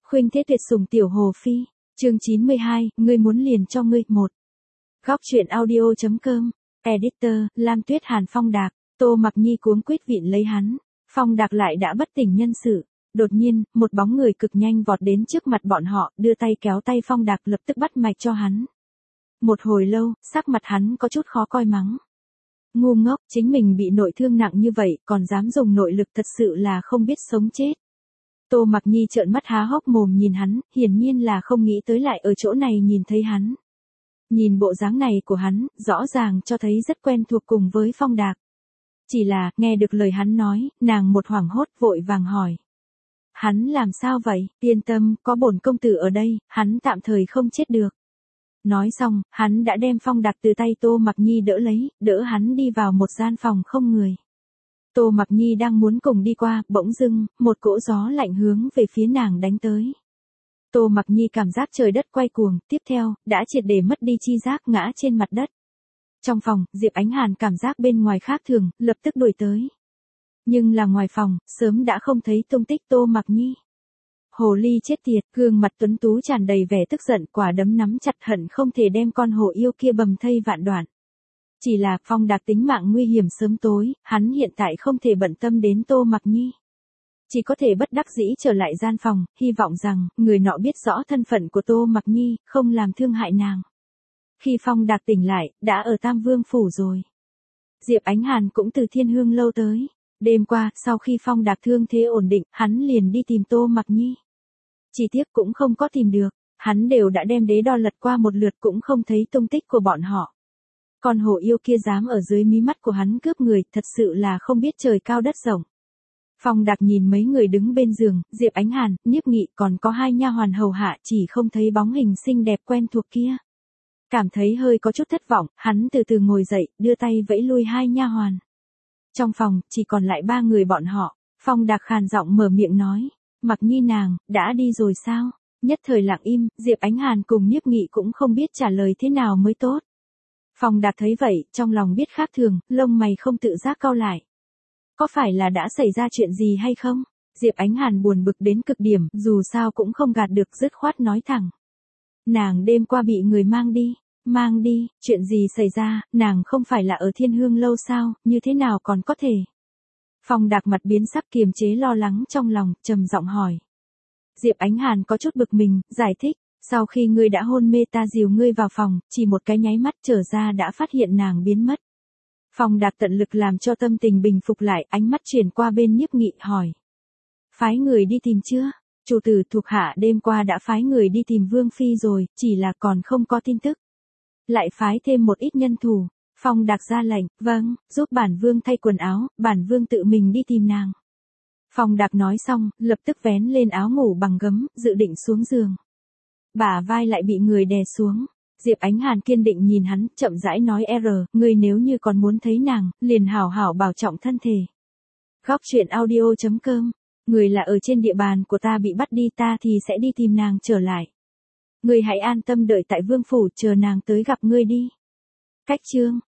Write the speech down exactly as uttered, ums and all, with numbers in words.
Khuynh thế tuyệt sủng tiểu hồ phi, chương chín mươi hai, ngươi muốn liền cho ngươi, một. Góc truyện audio.com, editor, Lam Tuyết Hàn. Phong Đạc, Tô Mặc Nhi cuống quýt vịn lấy hắn, Phong Đạc lại đã bất tỉnh nhân sự. Đột nhiên, một bóng người cực nhanh vọt đến trước mặt bọn họ, đưa tay kéo tay Phong Đạc lập tức bắt mạch cho hắn. Một hồi lâu, sắc mặt hắn có chút khó coi mắng. Ngu ngốc, chính mình bị nội thương nặng như vậy, còn dám dùng nội lực, thật sự là không biết sống chết. Tô Mặc Nhi trợn mắt há hốc mồm nhìn hắn, hiển nhiên là không nghĩ tới lại ở chỗ này nhìn thấy hắn. Nhìn bộ dáng này của hắn, rõ ràng cho thấy rất quen thuộc cùng với Phong Đạc. Chỉ là, nghe được lời hắn nói, nàng một hoảng hốt vội vàng hỏi. Hắn làm sao vậy? Yên tâm, có bổn công tử ở đây, hắn tạm thời không chết được. Nói xong, hắn đã đem Phong Đạc từ tay Tô Mặc Nhi đỡ lấy, đỡ hắn đi vào một gian phòng không người. Tô Mặc Nhi đang muốn cùng đi qua, bỗng dưng, một cỗ gió lạnh hướng về phía nàng đánh tới. Tô Mặc Nhi cảm giác trời đất quay cuồng, tiếp theo, đã triệt để mất đi chi giác ngã trên mặt đất. Trong phòng, Diệp Ánh Hàn cảm giác bên ngoài khác thường, lập tức đuổi tới. Nhưng là ngoài phòng, sớm đã không thấy tung tích Tô Mặc Nhi. Hồ ly chết tiệt, gương mặt tuấn tú tràn đầy vẻ tức giận, quả đấm nắm chặt hận không thể đem con hổ yêu kia bầm thây vạn đoạn. Chỉ là Phong Đạc tính mạng nguy hiểm sớm tối, hắn hiện tại không thể bận tâm đến Tô Mặc Nhi. Chỉ có thể bất đắc dĩ trở lại gian phòng, hy vọng rằng, người nọ biết rõ thân phận của Tô Mặc Nhi, không làm thương hại nàng. Khi Phong Đạc tỉnh lại, đã ở Tam Vương Phủ rồi. Diệp Ánh Hàn cũng từ Thiên Hương Lâu tới. Đêm qua, sau khi Phong Đạc thương thế ổn định, hắn liền đi tìm Tô Mặc Nhi. Chỉ tiếc cũng không có tìm được, hắn đều đã đem đế đo lật qua một lượt cũng không thấy tung tích của bọn họ. Con hổ yêu kia dám ở dưới mí mắt của hắn cướp người, thật sự là không biết trời cao đất rộng. Phong Đạc nhìn mấy người đứng bên giường, Diệp Ánh Hàn, Nhiếp Nghị còn có hai nha hoàn hầu hạ, chỉ không thấy bóng hình xinh đẹp quen thuộc kia. Cảm thấy hơi có chút thất vọng, hắn từ từ ngồi dậy, đưa tay vẫy lui hai nha hoàn. Trong phòng, chỉ còn lại ba người bọn họ. Phong Đạc khàn giọng mở miệng nói, Mặc Nhi nàng, đã đi rồi sao? Nhất thời lặng im, Diệp Ánh Hàn cùng Nhiếp Nghị cũng không biết trả lời thế nào mới tốt. Phong Đạc thấy vậy, trong lòng biết khác thường, lông mày không tự giác cau lại. Có phải là đã xảy ra chuyện gì hay không? Diệp Ánh Hàn buồn bực đến cực điểm, dù sao cũng không gạt được, dứt khoát nói thẳng. Nàng đêm qua bị người mang đi. Mang đi, chuyện gì xảy ra, nàng không phải là ở Thiên Hương Lâu sao, như thế nào còn có thể? Phong Đạc mặt biến sắc, kiềm chế lo lắng trong lòng, trầm giọng hỏi. Diệp Ánh Hàn có chút bực mình, giải thích, sau khi ngươi đã hôn mê ta dìu ngươi vào phòng, chỉ một cái nháy mắt trở ra đã phát hiện nàng biến mất. Phong Đạc tận lực làm cho tâm tình bình phục lại, ánh mắt chuyển qua bên Nhiếp Nghị, hỏi. Phái người đi tìm chưa? Chủ tử thuộc hạ đêm qua đã phái người đi tìm Vương Phi rồi, chỉ là còn không có tin tức. Lại phái thêm một ít nhân thủ. Phong Đạc ra lệnh, vâng, giúp bản vương thay quần áo, bản vương tự mình đi tìm nàng. Phong Đạc nói xong, lập tức vén lên áo ngủ bằng gấm, dự định xuống giường. Bả vai lại bị người đè xuống. Diệp Ánh Hàn kiên định nhìn hắn, chậm rãi nói R, ngươi nếu như còn muốn thấy nàng, liền hảo hảo bảo trọng thân thể. Góc truyện audio.com, người là ở trên địa bàn của ta bị bắt đi, ta thì sẽ đi tìm nàng trở lại. Ngươi hãy an tâm đợi tại Vương Phủ, chờ nàng tới gặp ngươi đi. Cách chương.